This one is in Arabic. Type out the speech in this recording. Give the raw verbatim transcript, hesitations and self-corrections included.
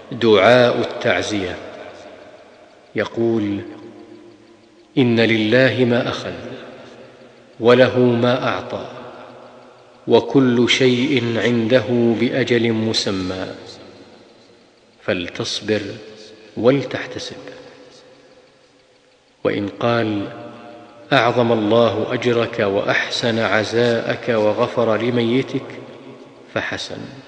دعاء التعزية. يقول: إن لله ما أخذ وله ما أعطى وكل شيء عنده بأجل مسمى، فلتصبر ولتحتسب. وإن قال: أعظم الله أجرك وأحسن عزاءك وغفر لميتك، فحسن.